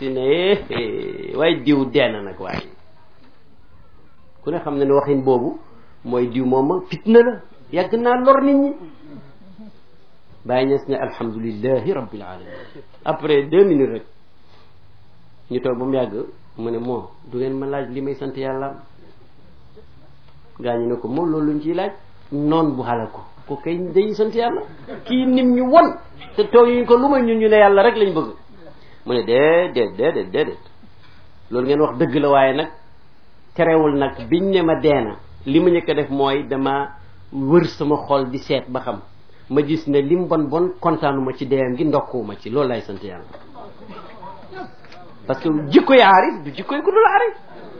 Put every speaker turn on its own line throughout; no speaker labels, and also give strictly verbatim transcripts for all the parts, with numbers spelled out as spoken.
si ne waaye diw dee na nag waaye ku ne xam ne ne waxin boobu mooy diw moom fitna la yàgg naa lor nit ñi bàyyi ñes ne alhamdulillahi rabbil alamin après deux minutes rek ñu toog ba mu yàgg mu ne moo du ngeen ma laaj li may sant yàlla gaa ñu ne ko moo loolu luñ ciy laaj noon bu xala ko ko kay dañuy sant yàlla kii nim ñu won te toog ñu ko lu may ñun ñu ne yàlla rek lañ bëgg mu ne déedéet déedéet déedéet loolu ngeen wax dëgg la waaye nag terewul nag biñ ne ma deena li ma njëkk a def mooy dama wër sama xol di seet ba xam ma gis ne lim bon bon kontaanuma ci deeyam gi ndokkuwuma ci loolu lay sant yàlla parce que jikkoy aarif du jikkoy ku dul aarif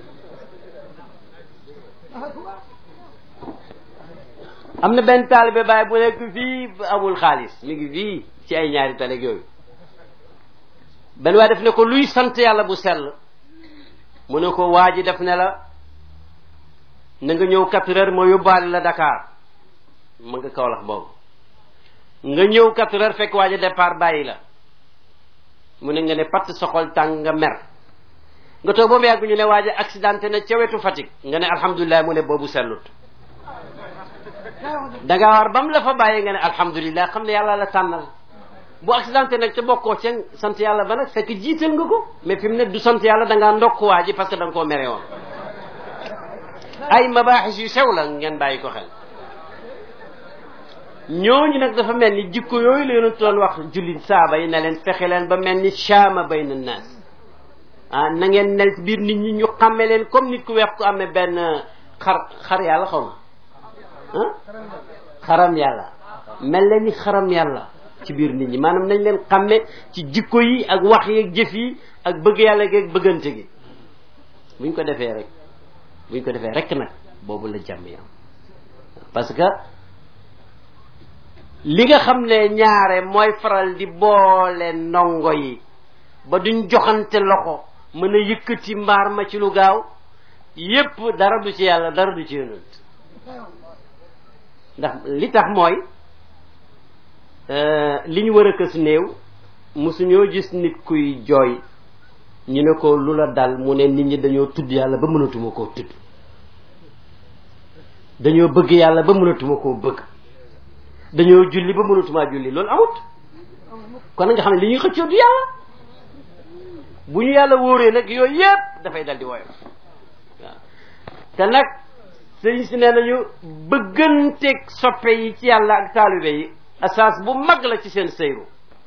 am na benn taalibe baay bu nekk fii amul xaalis mi ngi fii ci ay ñaari taleg yooyu benn waaye def ne ko luy sant yàlla bu sell mu ne ko waa ji def ne la na nga ñëw quatre heures moo yóbbaale la Dakar ma nga Kaolack boobu nga ñëw quatre heures fekk waa ji départ bàyyi la mu ne nga ne patt soxol tàng nga mer nga toog ba mu yàgg ñu ne waa ji accidenté na ca wetu Fatick nga ne alhamdulilah mu ne boobu sellut da ngaa war ba mu la fa bàyyi nga ne alhamdulilah xam ne yàlla la tànnal bu accidenté nag te bokkoo ca sant yàlla ba nag fekk jiital nga ko mais fi mu ne du sant yàlla da ngaa ndokk waa ji parce que da nga koo mere woon ay mabaaxis yu sew la ngeen bàyyi ko xel ñooñu nag dafa mel ni jikko yooyu la yonent doon wax jullit saaba yi ne leen fexe leen ba mel ni shaama bayna naas ah na ngeen nel biir nit ñi ñu xàmme leen comme nit ku weex ku amee benn xar xar yàlla xaw ma ah xaram yàlla mel leen ni xaram yàlla ci biir nit ñi maanaam nañ leen xàmme ci jikko yi ak wax yi ak jëf yi ak bëgg yàlla gi ak bëggante gi buñ ko defee rek buñ ko defee rek nag boobu la jàmm yam parce que li nga xam ne ñaare mooy faral di boole ndongo yi ba duñ joxante loxo mën a yëkkati mbaar ma ci lu gaaw yépp dara du ci yàlla dara du ci yonent ndax li tax mooy li ñu war a kës néew mosuñoo gis nit kuy jooy ñu ne ko lu la dal mu ne nit ñi dañoo tudd yàlla ba mënatuma koo tudd dañoo bëgg yàlla ba mënatuma koo bëgg dañoo julli ba mënatumaa julli loolu amut kon nga xam ne li ñuy xëccoo du yàlla bu ñu yàlla wóoree nag yooyu yépp dafay dal di woyof waaw te nag sëñ si nee nañu bëgganteeg soppe yi ci yàlla ak taalibe yi asaas bu mag la ci seen sëyru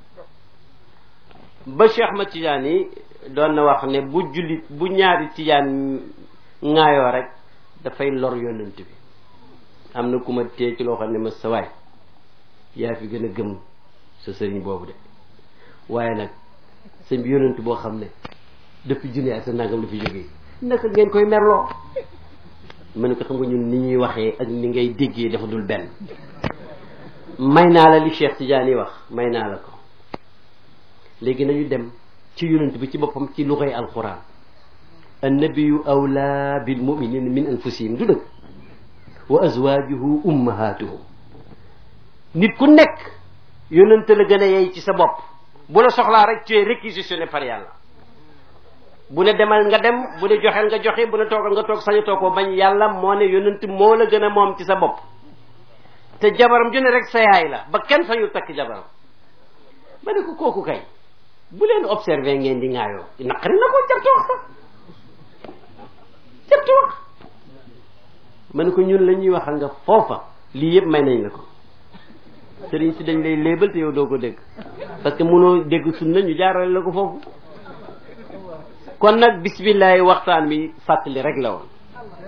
ba Cheikh Ahmad Tidiane yi doon na wax ne bu jullit bu ñaari tijaan ŋaayoo rek dafay lor yonent bi am na ku ma téye ci loo xam ne ma sa waay yaa fi gën a gëm sa sëriñ boobu de waaye nag sëñ bi yonent boo xam ne depuis junne ak sa nangam la fi jógee naka ngeen koy merloo ma ne ko xam nga ñun ni ñuy waxee ak ni ngay déggee dafa dul benn may naa la li Cheikh Tidiane yi wax may naa la ko léegi nañu dem ci yonent bi ci boppam ci luxay alquran annabiyu awla bil muminina min anfusihim du dëgg wa azwajuhu ummahatuhum nit ku nekk yonent la gën a yey ci sa bopp bu la soxlaa rek tu es réquisitionné par yàlla bu ne demal nga dem bu ne joxeel nga joxe bu ne toogal nga toog sañu toog ko bañ yàlla moo ne yonent moo la gën a moom ci sa bopp te jabaram ju ne rek sa yaay la ba kenn sañu takk jabaram ma ne ko kooku kay bu leen observé ngeen di ŋaayoo naqari na ko jartu wax sax jartu wax ma ne ko ñun la ñuy wax nga foofa lii yëpp may nañ la ko sëriñ si dañ lay léebal te yow doo ko dégg parce que mënoo dégg sunna ñu jaarale la ko foofu kon nag bismillahi waxtaan bi fàttali rek la woon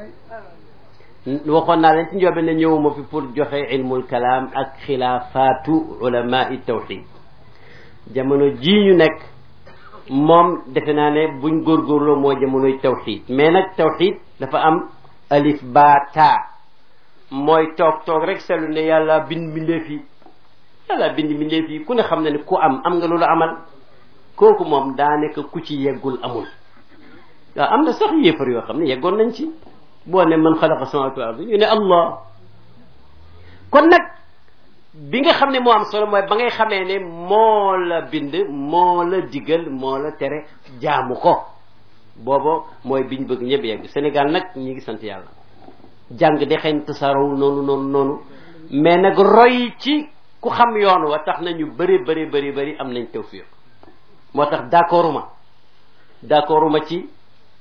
waxoon naa leen ci njobe ne ñëwuma fi pour joxe ilmul kalaam ak xilaafaatu ulamai tawxid jamono jii ñu nekk moom defe naa ne buñ góorgóorloo moo jamonoy tawxid mais nag tawxid dafa am alif ba taa mooy toog toog rek seetlu ne yàlla bind mbindeef yi yàlla bind mbindeef yi ku ne xam na ne ku am am nga loolu amal kooku moom daa nekk ku ci yeggul amul waaw am na sax yéefar yoo xam ne yeggoon nañ ci boo ne man xalaqa samawati wal ardi ñu ne allah kon nag bi nga xam ne moo am solo mooy ba ngay xamee ne moo la bind moo la digal moo la tere jaamu ko booba mooy biñ bëgg ñëpp yegg Sénégal nag ñi ngi sant yàlla jàng de xëy na tasaaroo noonu noonu noonu mais nag roy ci ku xam yoon wa tax na ñu bëri bëri bëri bëri am nañ tawfiq moo tax d'accorduma d'accorduma ci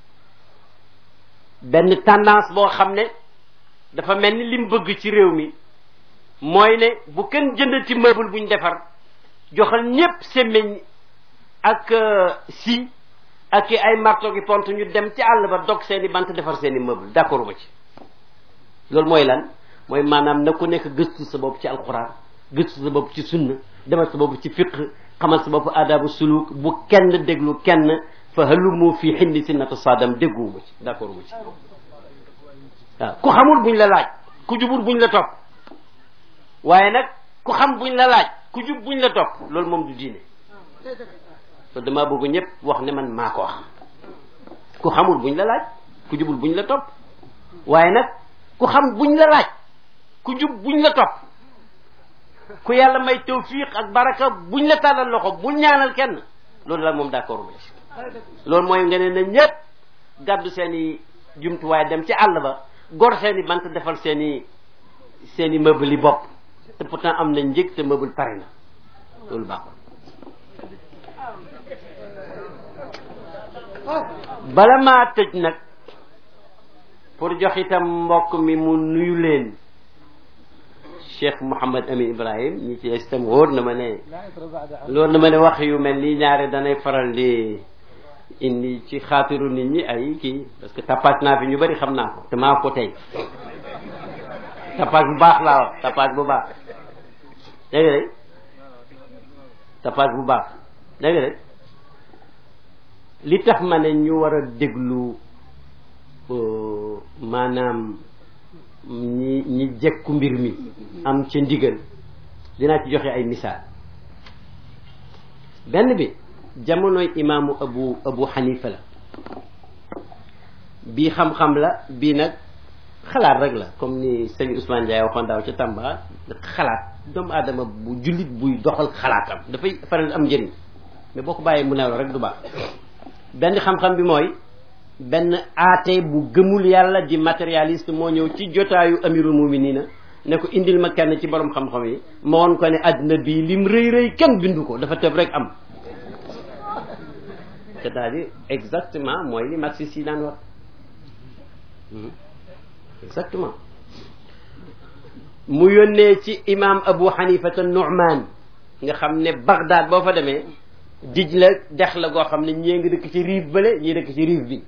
benn tendance boo xam ne dafa mel ni lim bëgg ci réew mi mooy ne bu kenn jëndati meuble buñ defar joxal ñépp semmeñ ak si ak i ay marto ki pont ñu dem ci àll ba dog seeni bant defar seeni meuble d'accorduma ci loolu mooy lan mooy maanaam na ku nekk gëstu sa bopp ci alquran gëstu sa bopp ci sunna demal sa bopp ci fiqh xamal sa bopp adabu suluk bu kenn déglu kenn fa halumu fi xindi sinnatu sadam dégguwuma ci d'accord mu ci waaw ku xamul buñ la laaj ku jubul buñ la topp waaye nag ku xam buñ la laaj ku jub buñ la topp loolu moom du diine so dama bëgg ñëpp wax ne man maa ko wax ku xamul buñ la laaj ku jubul buñ la topp waaye nag ku xam buñ la laaj ku jub buñ la topp ku yàlla may tawfiq ak baraka buñ la tàllal loxo bul ñaanal kenn loolu la moom d'accord ma ci loolu mooy nga ne na ñëpp gàddu seen i jumtuwaay dem ci àll ba gor seen i bant defal seen i seen i meuble yi bopp te pourtant am na njëg te meuble pare na loolu baaxul bala maa tëj nag pour jox itam mbokk mi mu nuyu leen Cheikh Mouhamad Amin Ibrahim ñi ci itam wóor na ma ne loolu na ma ne wax yu mel nii ñaare danay faral di indi ci xaatiru nit ñi ay kii parce que tapage naa fi ñu bari xam naa ko te maa ko tey tapage bu baax laa wax tapage bu baax dégg nga de tapage bu baax dégg nga de li tax ma ne ñu war a déglu maanaam ñi ñi jekku mbir mi am ca ndigal dinaa ci joxe ay misaal benn bi jamonoy imaamu abu abu xanifa la bii xam-xam la bii nag xalaat rek la comme ni sëñ Ousmane Ndiaye waxoon daaw ca Tamba xalaat doomu aadama bu jullit buy doxal xalaatam dafay faral am njëriñ mais boo ko bàyyee mu nelaw rek du baax benn xam-xam bi mooy benn aate bu gëmul yàlla di matérialiste moo ñëw ci jotaayu amirul muminina ne ko indil ma kenn ci borom xam-xam yi ma woon ko ne àddina bii lim rëy rëy kenn bindu ko dafa tëb rek am c'est-à-dire exactement mooy li marxiste yi daan wax exactement mu yónnee ci imam Abu Hanifata Nu'man nga xam ne Bagdad boo fa demee dij la dex la goo xam ne ñii ngi dëkk ci rive bële ñii dëkk ci rive bi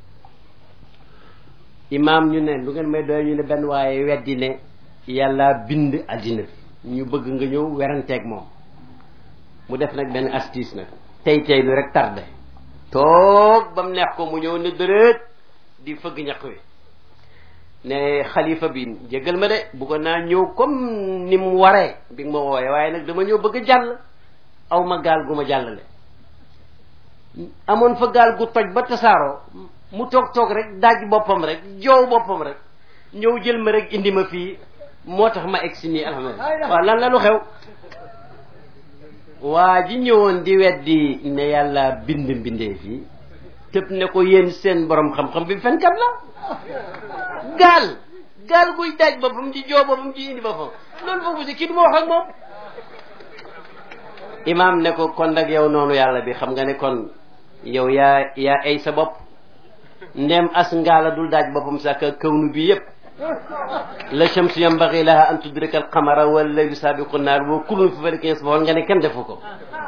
imam ñu ne lu ngeen may doy ñu ne benn waaye weddi ne yàlla bind addina bi ñu bëgg nga ñëw weranteeg moom mu def nag benn astuce nag tey tey lu rek tardé toog ba mu neex ko mu ñëw ne dërët di fëgg ñaq wi ne xalifa bi jégal ma de bëggoon naa ñëw comme ni mu waree bi nga ma wooyee waaye nag dama ñëw bëgg a jàll aw ma gaal gu ma jàllale amoon fa gaal gu toj ba tasaaroo mu toog toog rek daaj boppam rek joow boppam rek ñëw jël ma rek indi ma fii moo tax ma egsi nii alhamdulilah waaw lan la lu xew waa ji ñëwoon di weddi ne yàlla bind mbindee fii tëb ne ko yéen seen borom xam-xam bi fenkat la gaal gaal guy daaj boppam di joo boppam di indi boppam loolu foofu si kii du ma wax ak moom imaam ne ko kon nag yow noonu yàlla bi xam nga ne kon yow yaa yaa ay sa bopp ndem as ngaala dul daaj boppam sax kawnu bi yépp la shamsu yanbaghi laha an tudrika al qamara wal laylu sabiqu naar wa kullun fi falakin yasbahun nga ne kenn defu ko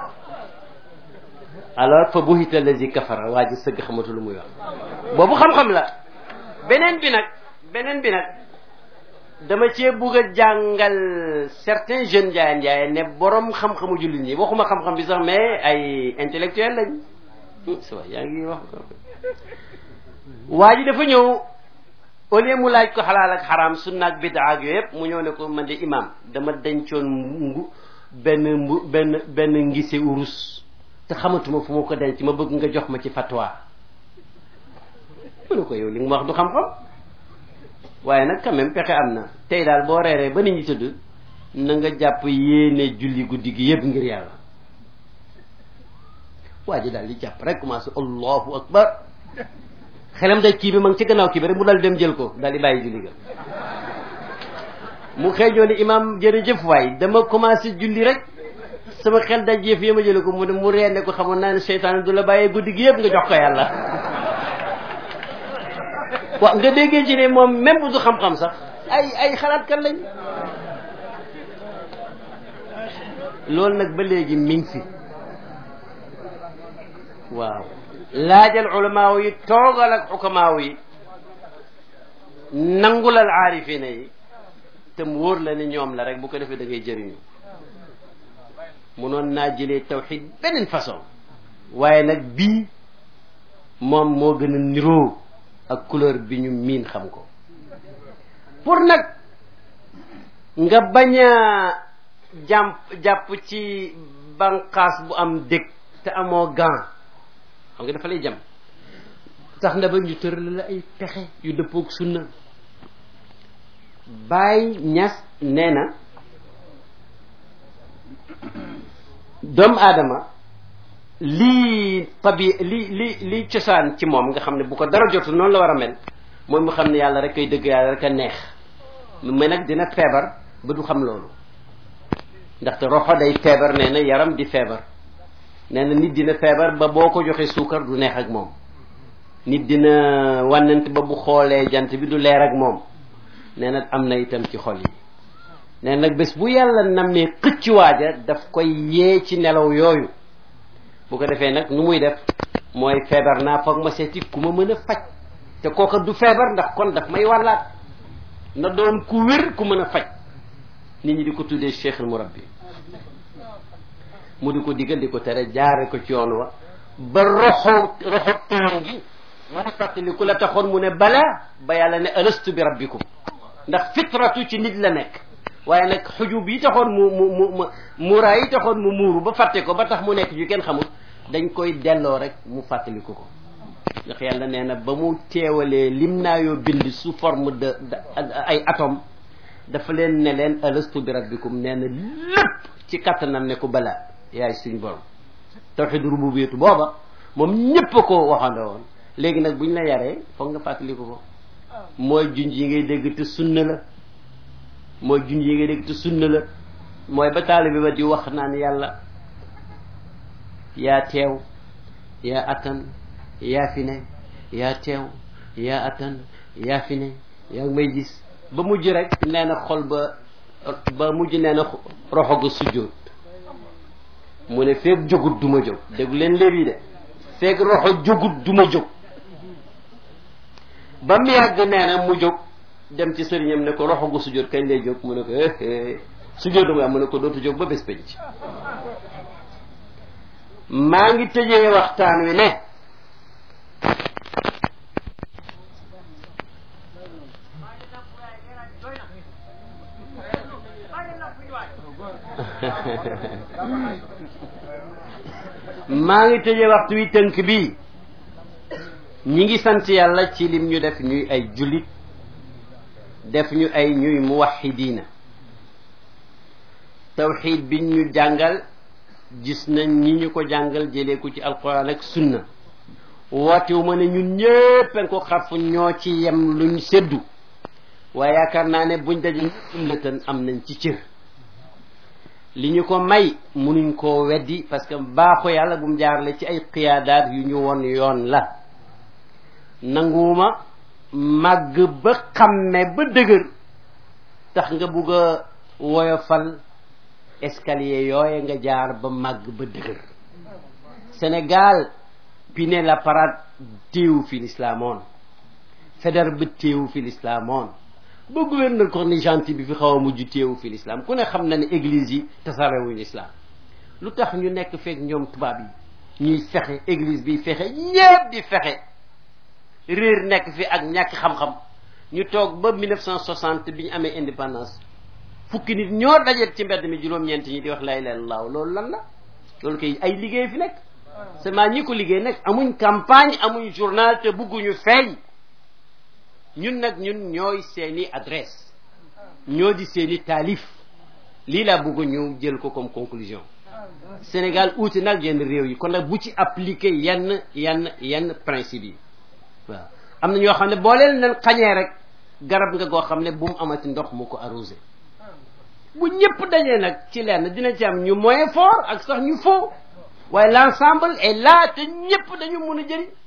alors fa buhita allazi kafara waa ji sëgg xamatu lu muy wax boobu xam-xam la beneen bi nag beneen bi nag dama cee bugg a jàngal certains jeunes njaayeen njaayeen ne borom xam-xamu jullit ñi waxuma xam-xam bi sax mais ay intellectuel lañ sa yaa ngi wax waa ji dafa ñëw au lieu mu laaj ko xalaal ak xaraam sunna ak bid'a ak yooyu yëpp mu ñëw ne ko man de imam dama dencoon ngu benn mbu benn benn ngise urus te xamatuma fu ma ko denc ma bëgg nga jox ma ci fatwa mu ne ko yow li nga ma wax du xam-xam waaye nag quand même pexe am na tey daal boo reeree ba nit ñi tëdd na nga jàpp yéene julli guddi gi yëpp ngir yàlla. waa ji daal di jàpp rek commencé allahu akbar xelam day kii bi ma ngi ci gannaaw kii bi rek mu daal dem jël ko daal di bàyyi julli ga mu xëejoo ni imam jërëjëf waay dama commencé julli rek sama xel daj yëf yi ma jële ko mu ne mu reene ko xamoon naa ne seytaan du la bàyyee guddi gi yëpp nga jox ko yàlla. waaw nga déggee ci ne moom même bu du xam-xam sax ay ay xalaat kan lañ. loolu nag ba léegi mi ngi fi waaw laajal ulamaaw yi toogal ak xukamaaw yi nangulal aarifina yi te mu wóor la ni ñoom la rek bu ko defee da ngay jëriñu. munoon naa jëlee tawxid beneen façon waaye nag bii moom moo gën a niroo ak couleur bi ñu miin xam ko pour nag nga bañ a jàmp jàpp ci banqaas bu am dëkk te amoo gant xam nga dafa lay jam tax na ba ñu tëral la ay pexe yu dëppook sunna. Baay Ñas nee na doomu aadama lii tabi li li li cosaan ci moom nga xam ne bu ko dara jotu noonu la war a mel mooy mu xam ne yàlla rek koy dëgg yàlla rek a neex mais nag dina feebar ba du xam loolu ndaxte roxo day feebar nee na yaram di feebar nee na nit dina feebar ba boo ko joxee suukar du neex ak moom nit dina wànnant ba bu xoolee jant bi du leer ak moom nee na am na itam ci xol yi nee nag bés bu yàlla nammee xëcc waaja daf koy yee ci nelaw yooyu bu ko defee nag nu muy def mooy feebar naa foog ma seeti ku ma mën a faj te kooka du feebar ndax kon daf may wàllaat na doon ku wér ku mën a faj nit ñi di ko tuddee cheikh al murabbi mu di ko digal di ko tere jaare ko ci yoon wa ba roxo roxo tóor gi mu ne fàttali ku la taxoon mu ne balaa ba yàlla ne alastu bi rabbikum ndax fitratu ci nit la nekk waaye nag xujub yi taxoon mu mu mu mu muuraay yi taxoon mu muuru ba fàtte ko ba tax mu nekk ju kenn xamul dañ koy delloo rek mu fàttaliku ko ndax yàlla nee na ba mu teewalee lim naa yoo bind sous forme de ay atome dafa leen ne leen alastu bi rabbikum nee na lépp ci kattanam ne ko balaa yaay suñ borom tawhid rububiyatu booba moom ñépp a ko waxandoo woon léegi nag buñ la yaree foog nga fàttaliku ko mooy junj yi ngay dégg te sunna la mooy junj yi ngay dégg te sunna la mooy ba taalibe ba di wax naan yàlla yaa teew yaa attan yaa fi ne yaa teew yaa attan yaa fi ne yaa ngi may gis ba mujj rek nee na xol ba ba mujj nee na roxo ga sujjóot mu ne feeg jógut du ma jóg déglu leen léeb yi de feeg roxo jógut du ma jóg ba mu yàgg nee na mu jóg dem ci sëriñam ne ko roxo gu sujjóot kañ lay jóg mu ne ko eh sujjóot dama am mu ne ko dootu jóg ba bés penc maa ngi tëjee waxtaan wi ne maa ngi tëjee waxtu wi tënk bi ñi ngi sant yàlla ci lim ñu def ñuy ay jullit def ñu ay ñuy muwaxidiina tawxiid bi ñu jàngal gis nañ ñi ñu ko jàngal jëlee ko ci alquran ak sunna wootewu ma ne ñun ñépp ko xarf ñoo ci yem luñ séddu waaye yaakaar naa ne buñ daje ummatan am nañ ci cër li ñu ko may munuñ koo weddi parce que baaxu yàlla bu mu jaarale ci ay qiyaadaat yu ñu won yoon la nanguwuma màgg ba xamme ba dëgër tax nga bugg a woyofal escalier yooye nga jaar ba màgg ba dëgër Sénégal Pinet Laparade téewu fi l'islaamoon Faidherbe ba téewu fi l'islaamoon ba gouverneur Cornut-Gentille bi fi xaw a mujj téewu fi l'islam ku ne xam na ne église yi tasaarewuñu l'islam lu tax ñu nekk feek ñoom tubaab yi ñuy fexe église bi fexe ñépp di fexe réer nekk fi ak ñàkk xam-xam ñu toog ba mille neuf cent soixante bi ñu amee indépendance fukki nit ñoo dajet ci mbedd mi juróom-ñeent ñi di wax laa ilaaha illallaah loolu lan la loolu kay ay liggéey fi nekk seulement ñi ko liggéey nag amuñ campagne amuñ journal te bugguñu feeñ ñun nag ñun ñooy seeni adresse ñoo di seeni taalif lii laa bëgg ñu jël ko comme conclusion Sénégal uuti nag yenn réew yi kon nag bu ci appliquer yenn yenn yenn principe yi waaw am na ñoo xam ne boo leen leen xañee rek garab nga goo xam ne bu mu amati ndox mu ko arrosé bu ñëpp dajee nag ci lenn dina ci am ñu moyen fort ak sax ñu faux waaye l'ensemble est là te ñëpp dañu mun a jëriñ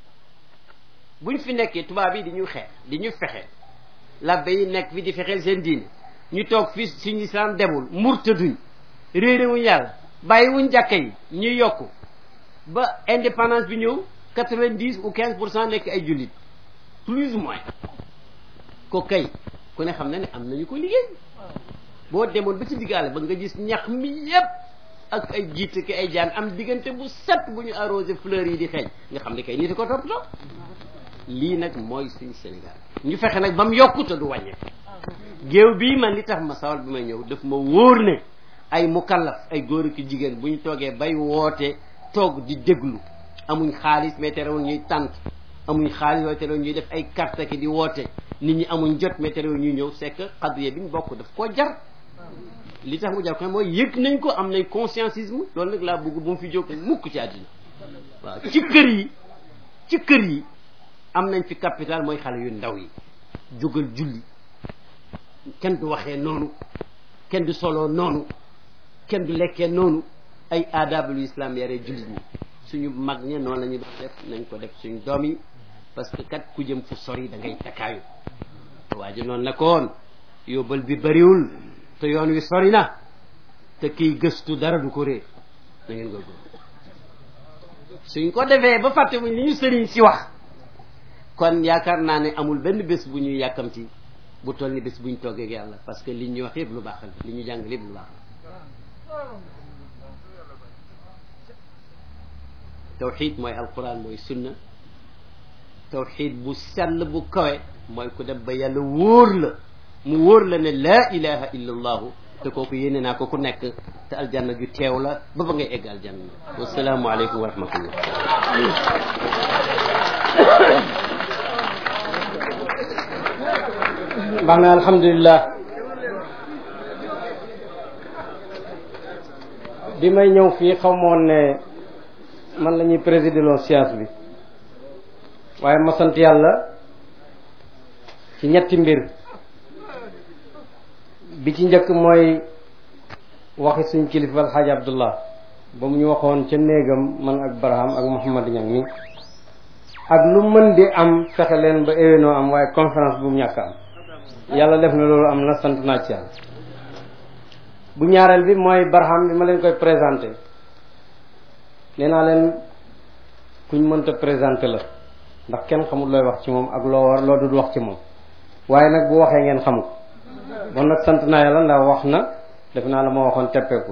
buñ fi nekkee tubaab yi di ñu xeex di ñu fexe labbe yi nekk fi di fexeel seen diine ñu toog fii suñu islam demul murtaduñ réeréwuñ yàlla bàyyiwuñ jàkka yi ñuy yokku ba indépendance bi ñëw quatre-vingt-dix ou quinze pour cent nekk ay jullit plus ou moins ko kay ku ne xam na ne am nañu ko liggéey boo demoon ba ci diggaale ba nga gis ñax mi yépp ak ay jiite ki ay jaan am diggante bu set bu ñu arrosé fleurs yi di xeeñ nga xam ne kay nit ko toppatoo lii nag mooy suñu Sénégal ñu fexe nag ba mu yokku te du wàññeeku géew bii man li tax ma sawal bi may ñëw daf ma wóor ne ay mukallaf ay góor ak jigéen bu ñu toogee bay woote toog di déglu amuñ xaalis mais terewul ñuy tànt amuñ xaalis waaye terewul ñuy def ay carte ki di woote nit ñi amuñ jot mais terewul ñuy ñëw c'est que xadriya bi ñu bokk daf koo jar li tax mu jar ko mooy yëg nañ ko am nañ conscientisme loolu nag laa bëgg bu mu fi jóg mukk ci àddina waaw ci kër yi ci kër yi am nañ fi capital mooy xale yu ndaw yi jógal julli kenn du waxee noonu kenn du soloo noonu kenn du lekkee noonu ay aadabul islam yare jullit ñi suñu mag ña noonu la ñu doon def nañ ko def suñu doom yi parce que kat ku jëm fu sori da ngay takkaayu waa ji noonu na ko woon yóbbal bi bëriwul te yoon wi sori na te kiy gëstu dara du ko réer na ngeen góorgóorlu suñ ko defee ba fàtte wuñ li ñu sëriñ si wax kon yaakaar naa ne amul benn bés bu ñuy yàkkamti bu toll ni bés bu ñu toogee ak yàlla parce que li ñu wax yëpp lu baax la li ñu jàng yëpp lu baax la tawxiid mooy alquran mooy sunna tawxiid bu sell bu kawe mooy ku dem ba yàlla wóor la mu wóor la ne laa ilaha illa allahu te kooku yéene naa ko ku nekk te aljanna ju teew la ba ba ngay egg aljanna wasalaamu aleykum wa rahmatullah
baax na alhamdulilah bi may ñëw fii xaw moon ne man la ñuy présider loo science bi waaye ma sant yàlla ci ñetti mbir bi ci njëkk mooy waxi suñ kilifa alxaaji abdullah ba mu ñu waxoon ca néegam man ak Barham ak Mouhamad Niang mi ak lu mën di am fexe leen ba éwénoo am waaye conférence bu mu ñàkk am yàlla def na loolu am na sant naa ci yàlla bu ñaareel bi mooy Barham bi ma leen koy présenté nee naa leen kuñ mënta présenté la ndax kenn xamul looy wax ci moom ak loo war loo dul wax ci moom waaye nag bu waxee ngeen xamu ko bon nag sant naa yàlla ndax wax na def naa la ma waxoon teppeeku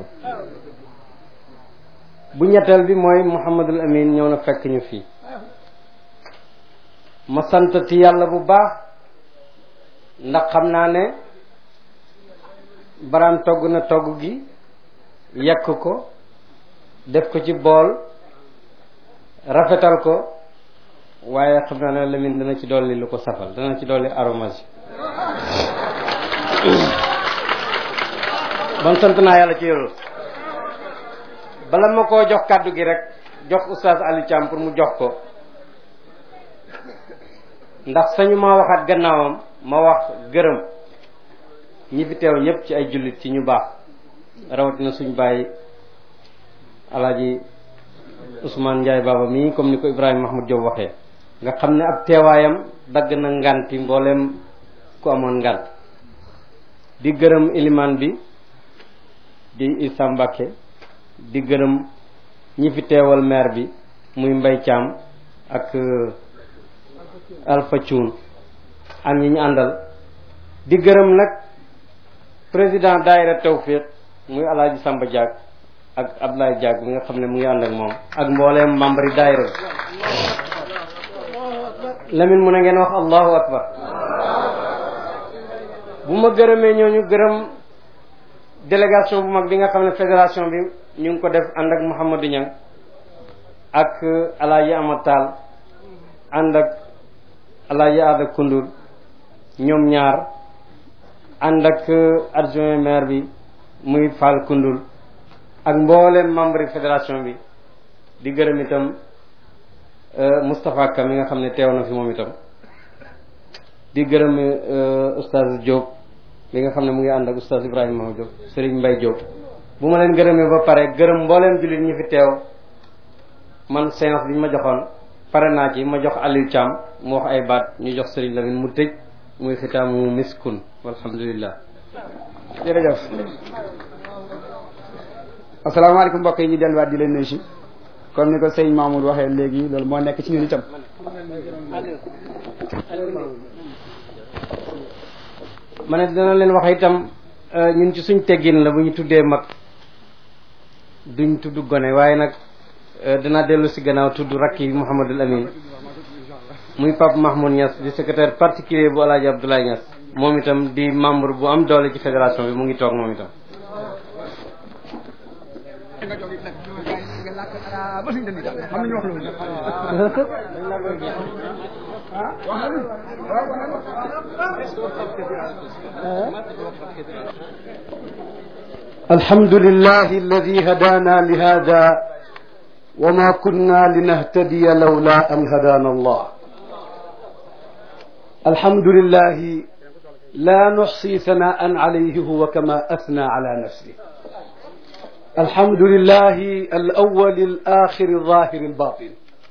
bu ñetteel bi mooy Mouhamadul Amin ñëw na fekk ñu fii ma santati yàlla bu baax ndax xam naa ne Barham togg na togg gi yekk ko def ko ci bool rafetal ko waaye xam naa ne Lamine dana ci dolli lu ko safal dana ci dolli aromage bon sant naa yàlla ci loolu bala ma koo jox kàddu gi rek jox oustaz Aliou Thiam pour mu jox ko ndax sañu ma waxaat gannaawam ma wax gërëm ñi fi teew ñëpp ci ay jullit ci ñu baax rawatina suñ bàyyi alaaji Ousmane Ndiaye Baba mii comme ni ko Ibrahima Mahmoud Diop waxee nga xam ne ab teewaayam dagg na nganti mbooleem ku amoon ngant di gërëm ilimaan bi di Issa Mbacké di gërëm ñi fi teewal maire bi muy Mbaye Thiam ak Alpha Thioune ak ñi ñu àndal di gërëm nag président daayira Tawfiq muy alaaji Samba Diak ak Abdoulaye Diak bi nga xam ne mu ngi ànd ak moom ak mbooleem membre yi daayira bi Lamine mun a ngeen wax allahu akbar bu ma gërëmee ñooñu gërëm délégation bu mag bi nga xam ne fédération bi ñu ngi ko def ànd ak Mouhamadou Niang ak alaaji Amatal ànd ak alaaji Ada Koundoul ñoom ñaar ànd ak adjoint maire bi muy Fall Koundoul ak mbooleem membre fédération bi di gërëm itam Moustapha Ka mi nga xam ne teew na fi moom itam di gërëm oustaz Diop li nga xam ne mu ngi ànd ak oustaz Ibrahima Diop Serigne Mbaye Diop bu ma leen gërëmee ba pare gërëm mbooleem jullit ñi fi teew man séance bi ñu ma joxoon pare naa ci ma jox Aliou Thiam mu wax ay baat ñu jox Serigne Lamine mu tëj muy xitaamu miskun walhamdulillah.
jërëjëf asalaamaaleykum mbokk yi ñu delluwaat di leen nuyu si comme ni ko sëñ Mamoud waxee léegi loolu moo nekk ci ñun itam
ma ne dina leen wax itam ñun ci suñ teggin la bu ñu tuddee mag duñ tudd gone waaye nag dina dellu si gannaaw tudd rakki Mouhamadul Amin muy Pape Mahmoud Niass di secrétaire particulier bu Alaaji Abdoulaye Niass moom itam di membre bu am doole ci fédération bi mu ngi toog moom itam alhamdulillahi alladi hadana lihada wa ma kunna linahtadiya lawla an hadana allah alhamdulillahi la nuxsi sanaan alayhi huwa kama athna ala nafsihi الحمد لله الأول الآخر الظاهر الباطن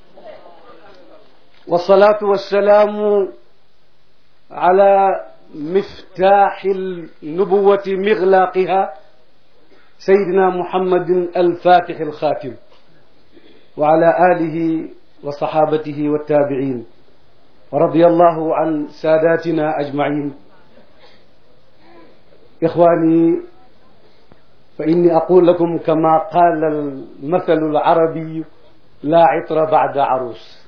والصلاة والسلام على مفتاح النبوة مغلاقها سيدنا محمد الفاتح الخاتم وعلى آله وصحابته والتابعين ورضي الله عن ساداتنا أجمعين إخواني فإني أقول لكم كما قال المثل العربي لا عطر بعد عروس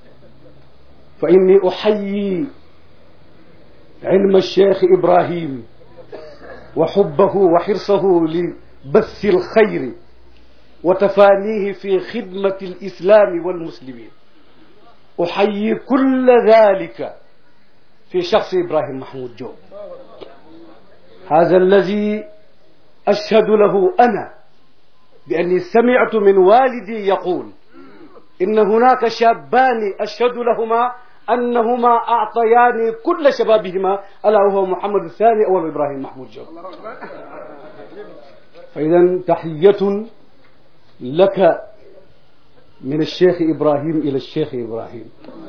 فإني أحيي علم الشيخ إبراهيم وحبه وحرصه لبث الخير وتفانيه في خدمة الإسلام والمسلمين أحيي كل ذلك في شخص إبراهيم محمود جوب هذا الذي أشهد له أنا بأني سمعت من والدي يقول إن هناك شابان أشهد لهما أنهما أعطياني كل شبابهما ألا وهو محمد الثاني أو إبراهيم محمود جوب فإذا تحية لك من الشيخ إبراهيم إلى الشيخ إبراهيم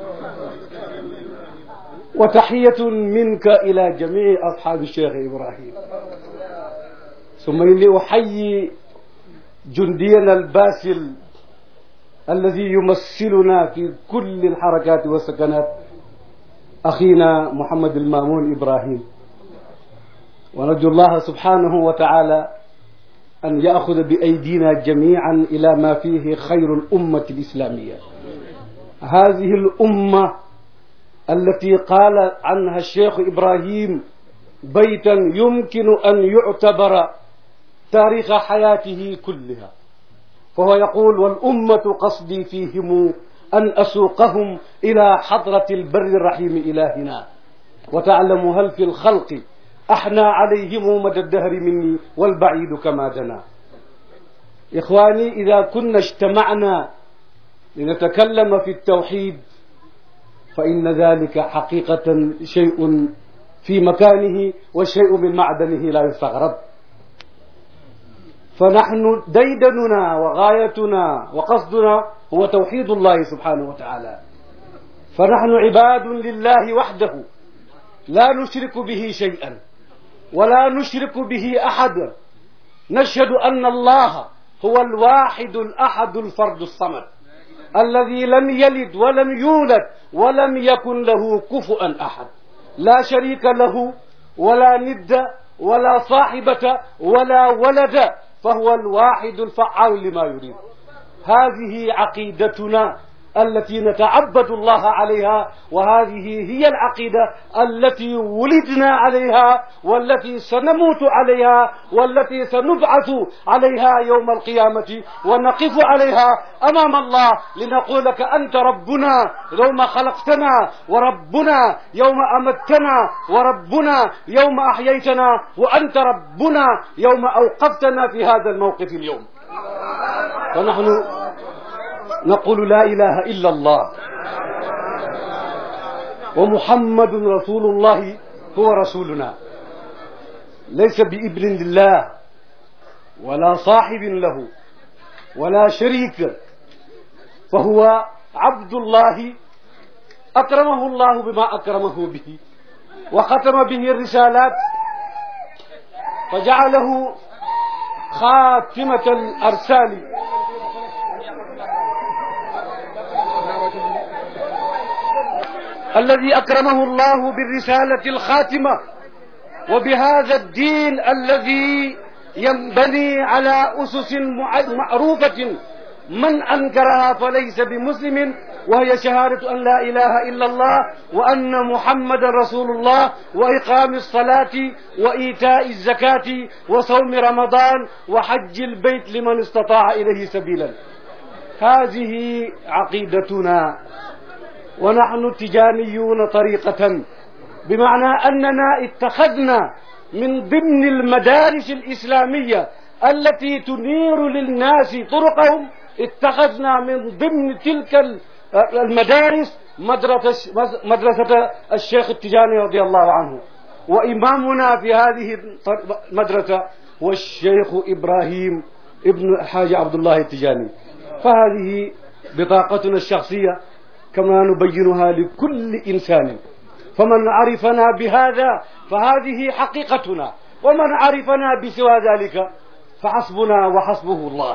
وتحية منك إلى جميع أصحاب الشيخ إبراهيم ثم إني أحيي جندينا الباسل الذي يمثلنا في كل الحركات والسكنات أخينا محمد المامون إبراهيم ونرجو الله سبحانه وتعالى أن يأخذ بأيدينا جميعا إلى ما فيه خير الأمة الإسلامية هذه الأمة التي قال عنها الشيخ إبراهيم بيتا يمكن أن يعتبر تاريخ حياته كلها فهو يقول والأمة قصدي فيهم أن أسوقهم إلى حضرة البر الرحيم إلهنا وتعلم هل في الخلق أحنى عليهم مدى الدهر مني والبعيد كما دنا إخواني إذا كنا اجتمعنا لنتكلم في التوحيد فإن ذلك حقيقة شيء في مكانه والشيء من معدنه لا يستغرب فنحن ديدننا وغايتنا وقصدنا هو توحيد الله سبحانه وتعالى فنحن عباد لله وحده لا نشرك به شيئا ولا نشرك به أحدا نشهد أن الله هو الواحد الأحد الفرد الصمد الذي لم يلد ولم يولد ولم يكن له كفؤا أحد لا شريك له ولا ند ولا صاحبة ولا ولد فهو الواحد الفعال لما يريد هذه عقيدتنا
التي نتعبد الله عليها، وهذه هي العقيدة التي ولدنا عليها والتي سنموت عليها والتي سنبعث عليها يوم القيامة، ونقف عليها أمام الله لنقول لك أنت ربنا يوم خلقتنا، وربنا يوم أمتنا، وربنا يوم أحييتنا، وأنت ربنا يوم أوقفتنا في هذا الموقف اليوم. ونحن نقول لا إله إلا الله ومحمد رسول الله هو رسولنا، ليس بابن لله ولا صاحب له ولا شريك، فهو عبد الله أكرمه الله بما أكرمه به، وختم به الرسالات فجعله خاتمة الأرسال. الذي أكرمه الله بالرسالة الخاتمة وبهذا الدين الذي ينبني على أسس معروفة، من أنكرها فليس بمسلم، وهي شهادة أن لا إله إلا الله وأن محمد رسول الله، وإقام الصلاة وإيتاء الزكاة وصوم رمضان وحج البيت لمن استطاع إليه سبيلا. هذه عقيدتنا، ونحن تجانيون طريقة، بمعنى أننا اتخذنا من ضمن المدارس الإسلامية التي تنير للناس طرقهم، اتخذنا من ضمن تلك المدارس مدرسة, مدرسة الشيخ التجاني رضي الله عنه، وإمامنا في هذه المدرسة هو الشيخ إبراهيم ابن الحاج عبد الله التجاني. فهذه بطاقتنا الشخصية كما نبينها لكل إنسان، فمن عرفنا بهذا فهذه حقيقتنا، ومن عرفنا بسوى ذلك فحسبنا وحسبه الله.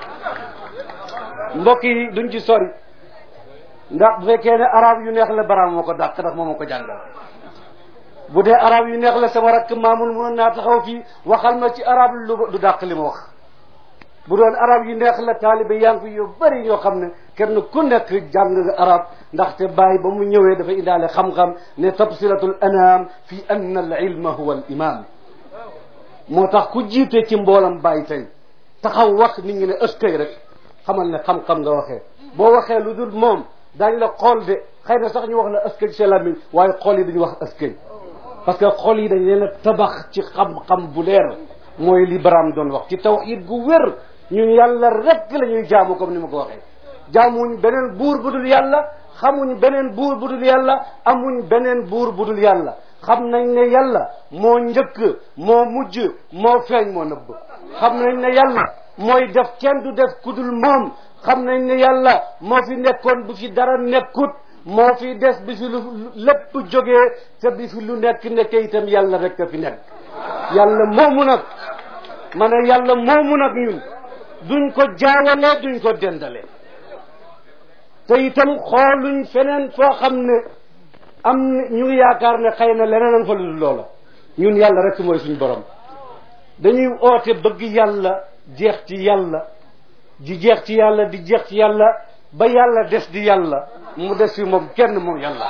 mbokk yi duñ ci sori ndax bu fekkee ne arab yu neex la baraam moo ko dàq ndax moom moo ko jàngal. bu dee arab yu neex la sama rakk maamul mën naa taxaw fii waxal ma ci arab lu du dàq li ma wax. bu doon arab yu neex la taalibe yaa ngi fi yu bëri yoo xam ne kenn ku nekk jàng nga arab, ndaxte bàyyi ba mu ñëwee dafa indaale xam-xam ne tabsiratul anam fi anna al ilma huwa al imam. moo tax ku jiite ci mboolam bàyyi tey taxaw wax nit ñi ne ëskay rek xamal ne xam-xam nga waxee. boo waxee lu dul moom daañu la xool de, xëy na sax ñu wax la ëskay ci làmmiñ, waaye xool yi dañu wax ëskay, parce que xool yi dañ leen a tabax ci xam-xam bu leer. mooy li Baraam doon wax ci tawhid gu wér. ñun yàlla rek la ñuy jaamu comme ni ma ko waxee, jaamuñ beneen buur bu dul yàlla, xamuñ beneen buur bu dul yàlla, amuñ beneen buur bu dul yàlla. xam nañ ne yàlla moo njëkk, moo mujj, moo feeñ, moo nëbb. xam nañ ne yàlla mooy def kenn du def ku dul moom. xam nañ ne yàlla moo fi nekkoon bu fi dara nekkut, moo fi des bi fi lu lépp jógee, te bi fi lu nekk nekkee itam yàlla rek a fi nekk. yàlla moomu nag ma ne yàlla moomu nag ñun duñ ko jaawale, duñ ko dendale, te itam xooluñ feneen foo xam ne am ñu ngi yaakaar ne xëy na leneen a fa lu loola. ñun yàlla rek mooy suñ borom. dañuy oote bëgg yàlla, jeex ci yàlla, di jeex ci yàlla, di jeex ci yàlla ba yàlla des di yàlla, mu des fi moom kenn moom yàlla.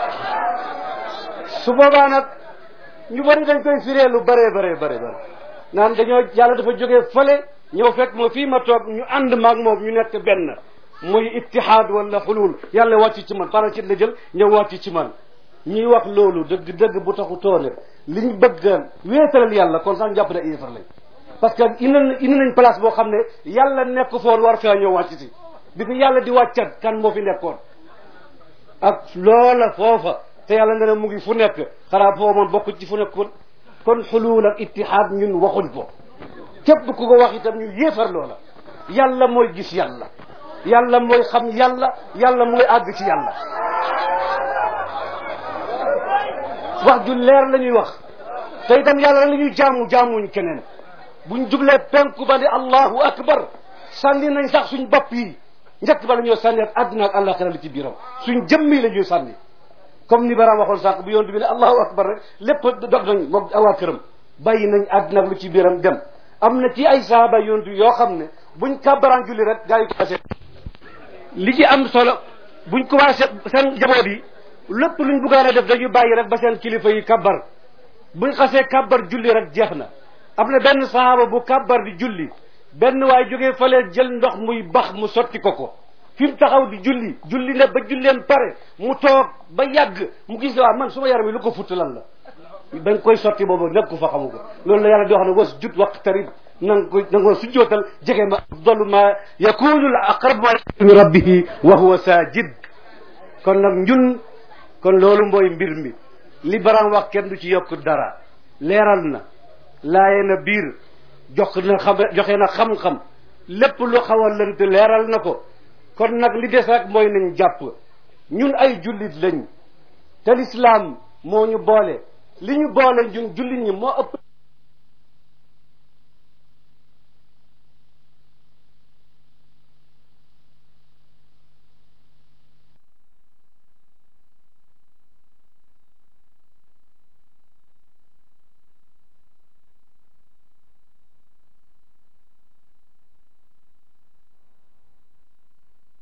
su boobaa nag ñu bari dañ koy firee lu bëree bëree bëri bëri naan dañoo yàlla dafa jógee fële ñëw fekk moo fii ma toog ñu ànd maag moom ñu nekk benn, muy ittihaad wala xulul. yàlla wàcc ci man par ci la jël ñëw wàcc ci man. ñuy wax loolu dëgg dëgg bu taxu toone liñ bëgg wéetalal yàlla kon sax jàpp ne yéefar lañ, parce que indi indi nañ place boo xam ne yàlla nekk foon war fee ñëw wàcc si. bi fi yàlla di wàccat kan moo fi nekkoon ak loola foofa, te yàlla nga ne mu ngi fu nekk, xanaa foo moom bokk ci fu nekkoon. kon xulul ak ittihaad ñun waxuñ ko, képp ku ko wax itam ñu yéefar loola. yàlla mooy gis yàlla, yàlla mooy xam yàlla, yàlla mooy àgg ci yàlla. wax ju leer la ñuy wax, te itam yàlla la ñuy jaamu jaamuñ keneen. buñ jublee penku ba ne allahu akbar, sànni nañ sax suñ bopp yi njëkk ba la ñoo sànni ak àdduna ak àllaaxira li ci biiram, suñ jëmmi la ñuy sànni. comme ni Baraam waxoon sànq bu yoon bi ne allahu akbar rek lépp dog nañ moom awaa këram, bàyyi nañ àdduna ak lu ci biiram dem. am na ci ay saaba yoon yoo xam ne buñ kàbbaraan julli rek gaa yi ko li ci am solo buñ commencé seen jaboot yi lépp luñ buggaan a def dañu bàyyi rek ba seen kilifa yi kabbar buñ xasee kabbar julli rek jeex na. am na benn sahaaba bu kabbar di julli benn waay jógee fale jël ndox muy bax mu sotti ko ko fi mu taxaw di julli julli ne ba julleen pare mu toog ba yàgg mu gis waa man suma yaram yi lu ko futt lan la da nga koy sotti boobu nekk ko fa xamu ko loolu la yàlla di wax ne was jut waqtarib na nga koy na nga su jootal jege ma afdalu ma yakunu al aqrab min rabbihi wa huwa sajid kon nag njun kon loolu mooy mbir mi li baram wax kenn du ci yokk dara leeral na laaye na biir jox na xam joxe na xam-xam lépp lu xaw a lënt leeral na ko kon nag li des rek mooy nañ jàpp ñun ay jullit lañ te lislaam moo ñu boole li ñu boole ñun jullit ñi moo ëpp